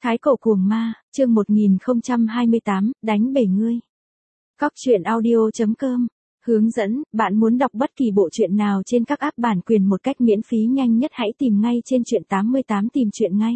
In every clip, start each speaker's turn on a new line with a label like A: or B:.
A: Thái cổ cuồng ma, chương 1028, đánh bể ngươi. Cóc truyện audio.com hướng dẫn, bạn muốn đọc bất kỳ bộ truyện nào trên các app bản quyền một cách miễn phí nhanh nhất hãy tìm ngay trên truyện 88 tìm truyện ngay.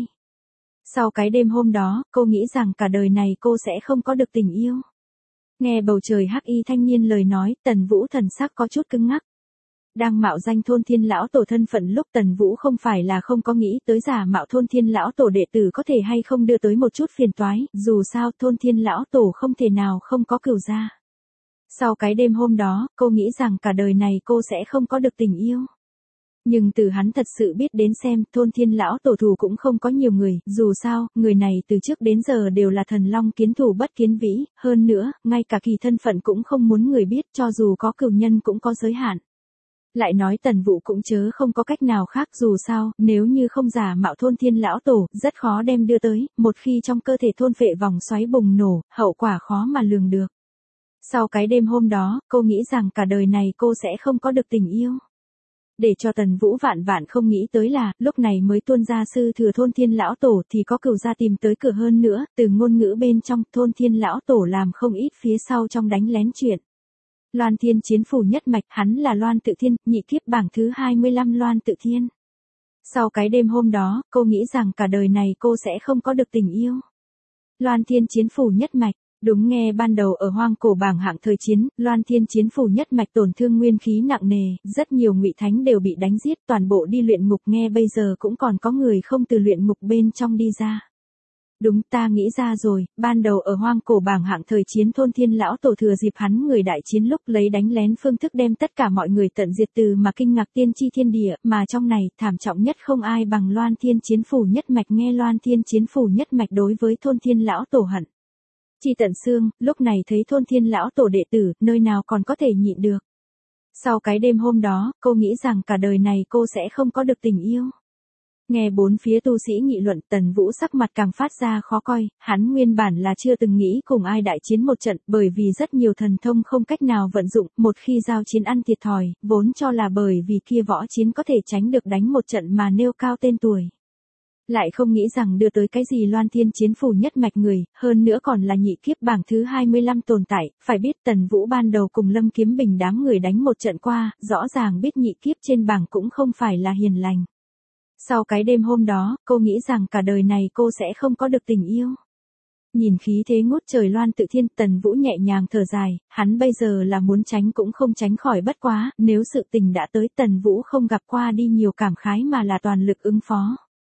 A: Sau cái đêm hôm đó, cô nghĩ rằng cả đời này cô sẽ không có được tình yêu. Nghe bầu trời hắc y thanh niên lời nói, Tần Vũ thần sắc có chút cứng ngắc. Đang mạo danh thôn thiên lão tổ thân phận lúc Tần Vũ không phải là không có nghĩ tới giả mạo thôn thiên lão tổ đệ tử có thể hay không đưa tới một chút phiền toái, dù sao thôn thiên lão tổ không thể nào không có cửu gia. Sau cái đêm hôm đó, cô nghĩ rằng cả đời này cô sẽ không có được tình yêu. Nhưng từ hắn thật sự biết đến xem, thôn thiên lão tổ thù cũng không có nhiều người, dù sao, người này từ trước đến giờ đều là thần long kiến thủ bất kiến vĩ, hơn nữa, ngay cả kỳ thân phận cũng không muốn người biết cho dù có cửu nhân cũng có giới hạn. Lại nói Tần Vũ cũng chớ không có cách nào khác dù sao, nếu như không giả mạo thôn thiên lão tổ, rất khó đem đưa tới, một khi trong cơ thể thôn phệ vòng xoáy bùng nổ, hậu quả khó mà lường được. Sau cái đêm hôm đó, cô nghĩ rằng cả đời này cô sẽ không có được tình yêu. Để cho Tần Vũ vạn vạn không nghĩ tới là, lúc này mới tuôn ra sư thừa thôn thiên lão tổ thì có cửu gia tìm tới cửa hơn nữa, từ ngôn ngữ bên trong thôn thiên lão tổ làm không ít phía sau trong đánh lén chuyện. Loan Thiên Chiến Phủ nhất mạch, hắn là Loan Tự Thiên, nhị kiếp bảng thứ 25 Loan Tự Thiên. Sau cái đêm hôm đó, cô nghĩ rằng cả đời này cô sẽ không có được tình yêu. Loan Thiên Chiến Phủ nhất mạch, đúng nghe ban đầu ở hoang cổ bảng hạng thời chiến, Loan Thiên Chiến Phủ nhất mạch tổn thương nguyên khí nặng nề, rất nhiều ngụy thánh đều bị đánh giết, toàn bộ đi luyện ngục, nghe bây giờ cũng còn có người không từ luyện ngục bên trong đi ra. Đúng, ta nghĩ ra rồi, ban đầu ở hoang cổ bảng hạng thời chiến thôn thiên lão tổ thừa dịp hắn người đại chiến lúc lấy đánh lén phương thức đem tất cả mọi người tận diệt từ mà kinh ngạc tiên tri thiên địa, mà trong này, thảm trọng nhất không ai bằng Loan Thiên Chiến Phủ nhất mạch, nghe Loan Thiên Chiến Phủ nhất mạch đối với thôn thiên lão tổ hận chi tận xương, lúc này thấy thôn thiên lão tổ đệ tử, nơi nào còn có thể nhịn được. Sau cái đêm hôm đó, cô nghĩ rằng cả đời này cô sẽ không có được tình yêu. Nghe bốn phía tu sĩ nghị luận, Tần Vũ sắc mặt càng phát ra khó coi, hắn nguyên bản là chưa từng nghĩ cùng ai đại chiến một trận, bởi vì rất nhiều thần thông không cách nào vận dụng, một khi giao chiến ăn thiệt thòi, vốn cho là bởi vì kia võ chiến có thể tránh được đánh một trận mà nêu cao tên tuổi. Lại không nghĩ rằng đưa tới cái gì Loan Thiên Chiến Phủ nhất mạch người, hơn nữa còn là nhị kiếp bảng thứ 25 tồn tại, phải biết Tần Vũ ban đầu cùng Lâm Kiếm Bình đám người đánh một trận qua, rõ ràng biết nhị kiếp trên bảng cũng không phải là hiền lành. Sau cái đêm hôm đó, cô nghĩ rằng cả đời này cô sẽ không có được tình yêu. Nhìn khí thế ngút trời Loan Tự Thiên, Tần Vũ nhẹ nhàng thở dài, hắn bây giờ là muốn tránh cũng không tránh khỏi, bất quá, nếu sự tình đã tới Tần Vũ không gặp qua đi nhiều cảm khái mà là toàn lực ứng phó.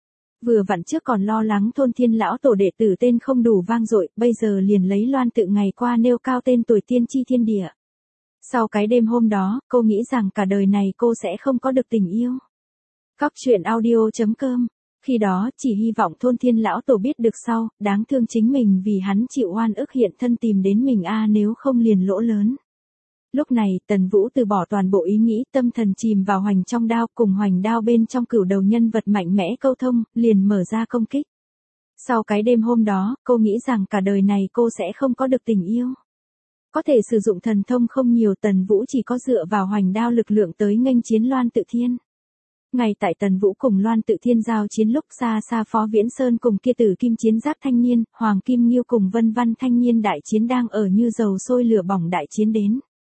A: Vừa vặn trước còn lo lắng thôn thiên lão tổ đệ tử tên không đủ vang dội, bây giờ liền lấy Loan Tự ngày qua nêu cao tên tuổi tiên tri thiên địa. Sau cái đêm hôm đó, cô nghĩ rằng cả đời này cô sẽ không có được tình yêu. Cóc truyện audio.com khi đó, chỉ hy vọng thôn thiên lão tổ biết được sau, đáng thương chính mình vì hắn chịu oan ức hiện thân tìm đến mình nếu không liền lỗ lớn. Lúc này, Tần Vũ từ bỏ toàn bộ ý nghĩ, tâm thần chìm vào hoành trong đao, cùng hoành đao bên trong cửu đầu nhân vật mạnh mẽ câu thông, liền mở ra công kích. Sau cái đêm hôm đó, cô nghĩ rằng cả đời này cô sẽ không có được tình yêu. Có thể sử dụng thần thông không nhiều, Tần Vũ chỉ có dựa vào hoành đao lực lượng tới nghênh chiến Loan Tự Thiên. Ngay tại Tần Vũ cùng Loan Tự Thiên giao chiến lúc xa xa Phó Viễn Sơn cùng kia Tử Kim Chiến Giáp thanh niên, Hoàng Kim Nghiêu cùng Vân Văn thanh niên đại chiến đang ở như dầu sôi lửa bỏng đại chiến đến.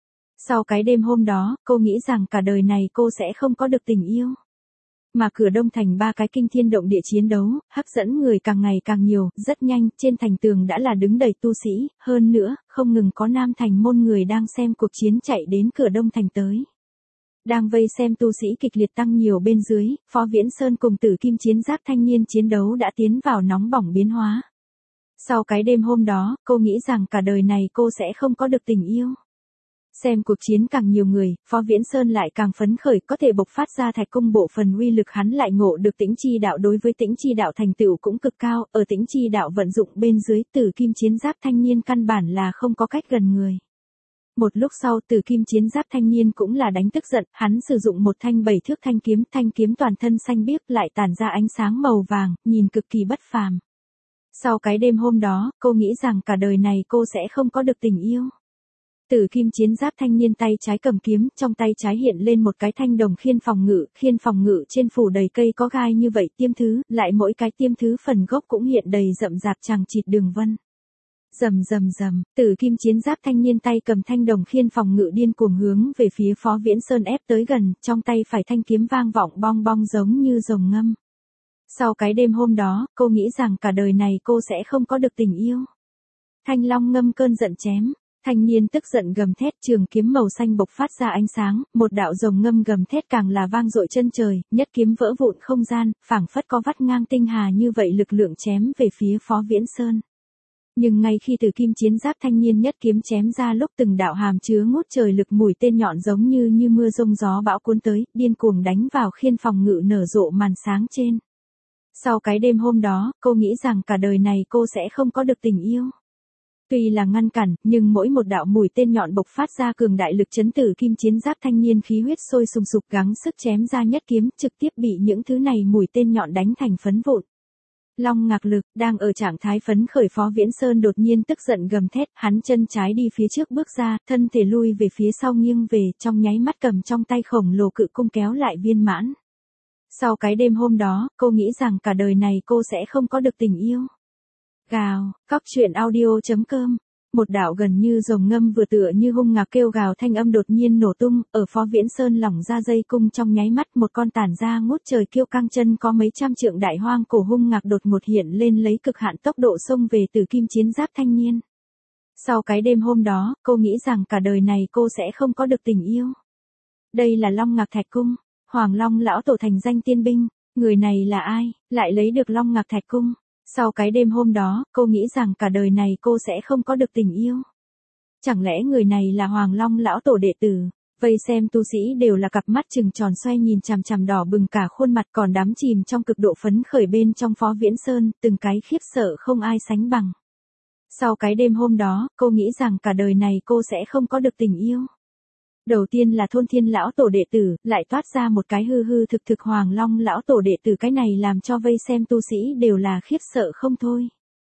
A: Sau cái đêm hôm đó, cô nghĩ rằng cả đời này cô sẽ không có được tình yêu. Mà cửa Đông Thành ba cái kinh thiên động địa chiến đấu, hấp dẫn người càng ngày càng nhiều, rất nhanh, trên thành tường đã là đứng đầy tu sĩ, hơn nữa, không ngừng có Nam Thành môn người đang xem cuộc chiến chạy đến cửa Đông Thành tới. Đang vây xem tu sĩ kịch liệt tăng nhiều bên dưới, Phó Viễn Sơn cùng Tử Kim Chiến Giáp thanh niên chiến đấu đã tiến vào nóng bỏng biến hóa. Sau cái đêm hôm đó, cô nghĩ rằng cả đời này cô sẽ không có được tình yêu. Xem cuộc chiến càng nhiều người, Phó Viễn Sơn lại càng phấn khởi, có thể bộc phát ra Thạch Cung bộ phần uy lực, hắn lại ngộ được Tĩnh Chi đạo, đối với Tĩnh Chi đạo thành tựu cũng cực cao, ở Tĩnh Chi đạo vận dụng bên dưới, Tử Kim Chiến Giáp thanh niên căn bản là không có cách gần người. Một lúc sau, Tử Kim Chiến Giáp thanh niên cũng là đánh tức giận, hắn sử dụng một thanh 7 thước thanh kiếm toàn thân xanh biếc lại tản ra ánh sáng màu vàng, nhìn cực kỳ bất phàm. Sau cái đêm hôm đó, cô nghĩ rằng cả đời này cô sẽ không có được tình yêu. Tử kim chiến giáp thanh niên tay trái cầm kiếm, trong tay trái hiện lên một cái thanh đồng khiên phòng ngự trên phủ đầy cây có gai như vậy tiêm thứ, lại mỗi cái tiêm thứ phần gốc cũng hiện đầy rậm rạp chằng chịt đường vân. Rầm rầm rầm, Tử kim chiến giáp thanh niên tay cầm thanh đồng khiên phòng ngự điên cuồng hướng về phía Phó Viễn Sơn ép tới gần, trong tay phải thanh kiếm vang vọng bong bong giống như rồng ngâm. Sau cái đêm hôm đó, cô nghĩ rằng cả đời này cô sẽ không có được tình yêu. Thanh long ngâm cơn giận chém. Thanh niên tức giận gầm thét, trường kiếm màu xanh bộc phát ra ánh sáng, một đạo rồng ngâm gầm thét càng là vang dội chân trời, nhất kiếm vỡ vụn không gian, phảng phất có vắt ngang tinh hà như vậy lực lượng chém về phía Phó Viễn Sơn. Nhưng ngay khi Tử kim chiến giáp thanh niên nhất kiếm chém ra lúc từng đạo hàm chứa ngút trời lực mũi tên nhọn giống như mưa rông gió bão cuốn tới, điên cuồng đánh vào khiên phòng ngự nở rộ màn sáng trên. Sau cái đêm hôm đó, cô nghĩ rằng cả đời này cô sẽ không có được tình yêu. Tuy là ngăn cản, nhưng mỗi một đạo mũi tên nhọn bộc phát ra cường đại lực chấn Tử kim chiến giáp thanh niên khí huyết sôi sùng sục gắng sức chém ra nhất kiếm, trực tiếp bị những thứ này mũi tên nhọn đánh thành phấn vụn. Long ngạc lực, đang ở trạng thái phấn khởi Phó Viễn Sơn đột nhiên tức giận gầm thét, hắn chân trái đi phía trước bước ra, thân thể lui về phía sau nghiêng về, trong nháy mắt cầm trong tay khổng lồ cự cung kéo lại viên mãn. Sau cái đêm hôm đó, cô nghĩ rằng cả đời này cô sẽ không có được tình yêu. Gào, cóc truyện audio.com. Một đạo gần như rồng ngâm vừa tựa như hung ngạc kêu gào thanh âm đột nhiên nổ tung, ở Phó Viễn Sơn lỏng ra dây cung trong nháy mắt một con tản ra ngút trời kiêu căng chân có mấy trăm trượng đại hoang cổ hung ngạc đột ngột hiện lên lấy cực hạn tốc độ xông về Tử kim chiến giáp thanh niên. Sau cái đêm hôm đó, cô nghĩ rằng cả đời này cô sẽ không có được tình yêu. Đây là Long Ngạc Thạch Cung, Hoàng Long lão tổ thành danh tiên binh, người này là ai, lại lấy được Long Ngạc Thạch Cung. Sau cái đêm hôm đó, cô nghĩ rằng cả đời này cô sẽ không có được tình yêu. Chẳng lẽ người này là Hoàng Long lão tổ đệ tử? Vây xem tu sĩ đều là cặp mắt trừng tròn xoay nhìn chằm chằm đỏ bừng cả khuôn mặt còn đắm chìm trong cực độ phấn khởi bên trong Phó Viễn Sơn, từng cái khiếp sợ không ai sánh bằng. Sau cái đêm hôm đó, cô nghĩ rằng cả đời này cô sẽ không có được tình yêu. Đầu tiên là Thôn Thiên lão tổ đệ tử, lại toát ra một cái hư thực Hoàng Long lão tổ đệ tử, cái này làm cho vây xem tu sĩ đều là khiếp sợ không thôi.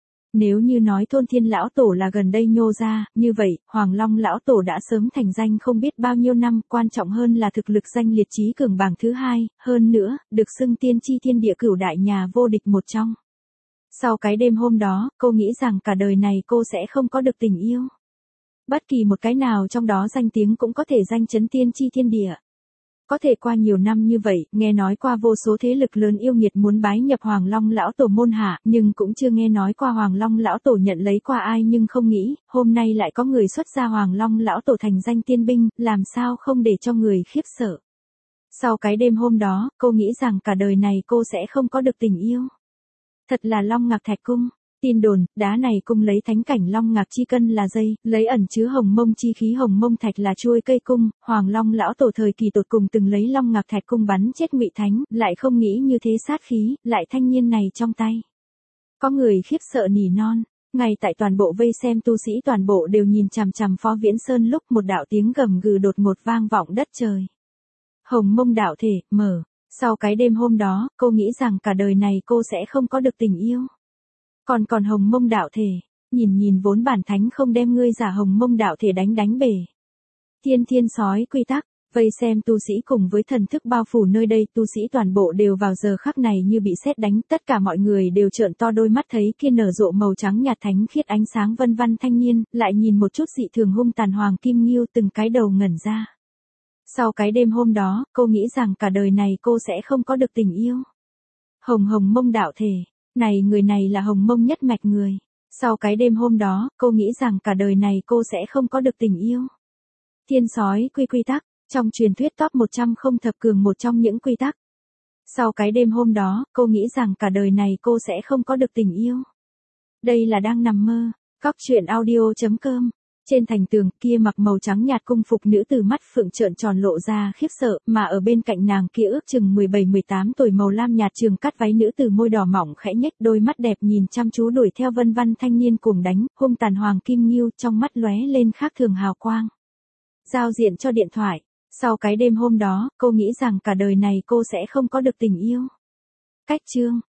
A: Nếu như nói Thôn Thiên lão tổ là gần đây nhô ra, như vậy, Hoàng Long lão tổ đã sớm thành danh không biết bao nhiêu năm, quan trọng hơn là thực lực danh liệt trí cường bảng thứ hai, hơn nữa, được xưng tiên tri thiên địa cửu đại nhà vô địch một trong. Sau cái đêm hôm đó, cô nghĩ rằng cả đời này cô sẽ không có được tình yêu. Bất kỳ một cái nào trong đó danh tiếng cũng có thể danh chấn tiên tri thiên địa. Có thể qua nhiều năm như vậy, nghe nói qua vô số thế lực lớn yêu nghiệt muốn bái nhập Hoàng Long lão tổ môn hạ, nhưng cũng chưa nghe nói qua Hoàng Long lão tổ nhận lấy qua ai, nhưng không nghĩ, hôm nay lại có người xuất ra Hoàng Long lão tổ thành danh tiên binh, làm sao không để cho người khiếp sợ. Sau cái đêm hôm đó, cô nghĩ rằng cả đời này cô sẽ không có được tình yêu. Thật là Long Ngạc Thạch Cung. Tin đồn, đá này cung lấy thánh cảnh Long Ngạc chi cân là dây, lấy ẩn chứa hồng mông chi khí hồng mông thạch là chuôi cây cung, Hoàng Long lão tổ thời kỳ tột cùng từng lấy Long Ngạc Thạch Cung bắn chết Ngụy Thánh, lại không nghĩ như thế sát khí, lại thanh niên này trong tay. Có người khiếp sợ nỉ non, ngay tại toàn bộ vây xem tu sĩ toàn bộ đều nhìn chằm chằm Phó Viễn Sơn lúc một đạo tiếng gầm gừ đột ngột vang vọng đất trời. Hồng mông đạo thể, mở. Sau cái đêm hôm đó, cô nghĩ rằng cả đời này cô sẽ không có được tình yêu. Còn hồng mông đạo thể, nhìn vốn bản thánh không đem ngươi giả hồng mông đạo thể đánh bể. Thiên sói quy tắc, vây xem tu sĩ cùng với thần thức bao phủ nơi đây, tu sĩ toàn bộ đều vào giờ khắc này như bị sét đánh, tất cả mọi người đều trợn to đôi mắt thấy kia nở rộ màu trắng nhạt thánh khiết ánh sáng vân văn thanh niên, lại nhìn một chút dị thường hung tàn Hoàng Kim Nghiêu từng cái đầu ngẩn ra. Sau cái đêm hôm đó, cô nghĩ rằng cả đời này cô sẽ không có được tình yêu. Hồng mông đạo thể. Người này là hồng mông nhất mạch người. Sau cái đêm hôm đó, cô nghĩ rằng cả đời này cô sẽ không có được tình yêu. Thiên sói quy tắc, trong truyền thuyết top 100 không thập cường một trong những quy tắc. Sau cái đêm hôm đó, cô nghĩ rằng cả đời này cô sẽ không có được tình yêu. Đây là đang nằm mơ. Cóc truyện audio.com. Trên thành tường kia mặc màu trắng nhạt cung phục nữ tử mắt phượng trợn tròn lộ ra khiếp sợ, mà ở bên cạnh nàng kia ước chừng 17-18 tuổi màu lam nhạt trường cắt váy nữ tử môi đỏ mỏng khẽ nhếch đôi mắt đẹp nhìn chăm chú đuổi theo vân văn thanh niên cuồng đánh, hung tàn Hoàng Kim Nghiêu trong mắt lóe lên khác thường hào quang. Giao diện cho điện thoại. Sau cái đêm hôm đó, cô nghĩ rằng cả đời này cô sẽ không có được tình yêu. Cách chương.